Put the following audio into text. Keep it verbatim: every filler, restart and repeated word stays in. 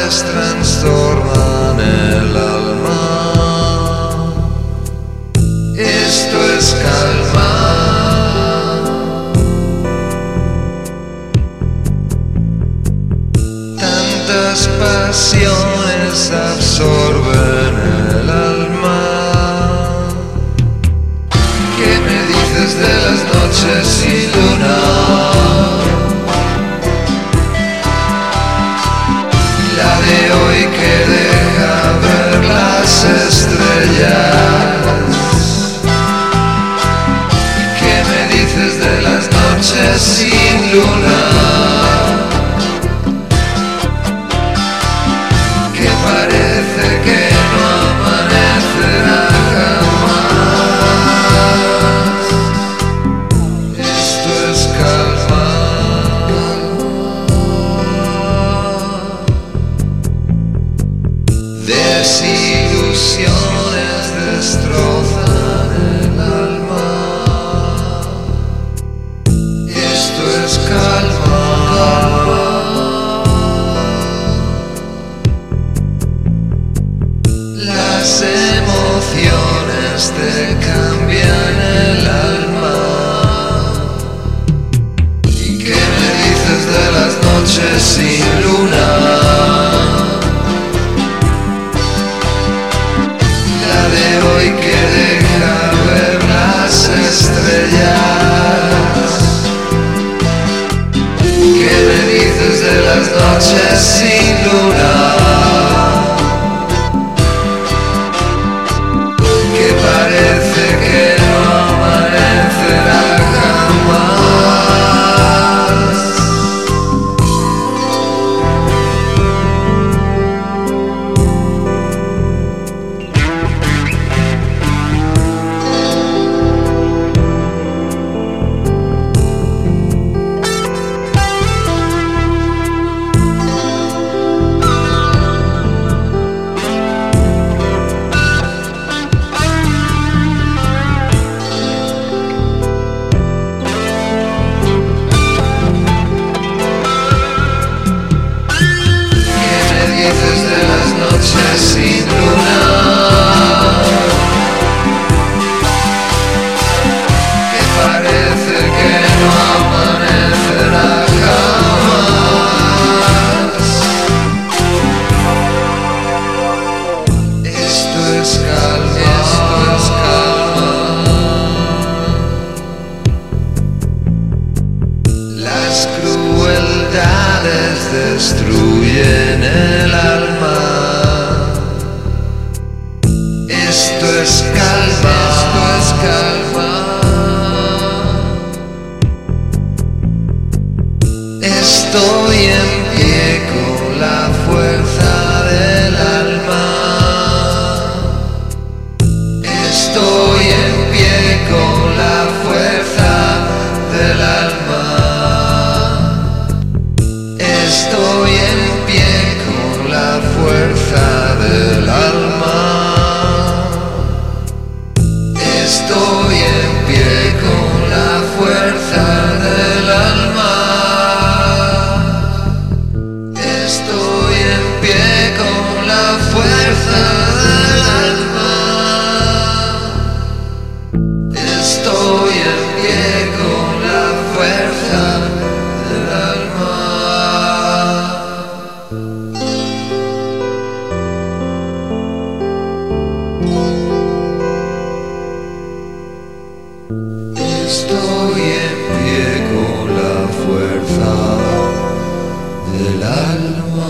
amores trastornan el alma. Esto es calma. Tantas pasiones absorben el alma. ¿Qué me dices de las noches sin luna? La de hoy que deja ver las estrellas. ¿Qué me dices de las noches sin luna? Que parece que no amanecerá jamás. Esto es calma. Desilusiones destrozan el alma. Esto es calma. Las emociones te cambian el alma. ¿Y qué me dices de las noches sin luna? Hoy que deja ver las estrellas. ¿Qué me dices de las noches sin luna? Que parece que no amanecerá jamás. Sin luna, que parece que no amanecerá jamás. Esto es calma, esto es calma. Las crueldades destruyen el alma. Esto es calma, esto es calma. Estoy en pie con la fuerza del alma. Estoy en pie con la fuerza del alma. Estoy en pie con la fuerza del alma. Estoy en pie con la fuerza del alma. Estoy en pie con la fuerza del alma. Estoy en pie con la fuerza del alma. Estoy en pie con la fuerza del alma.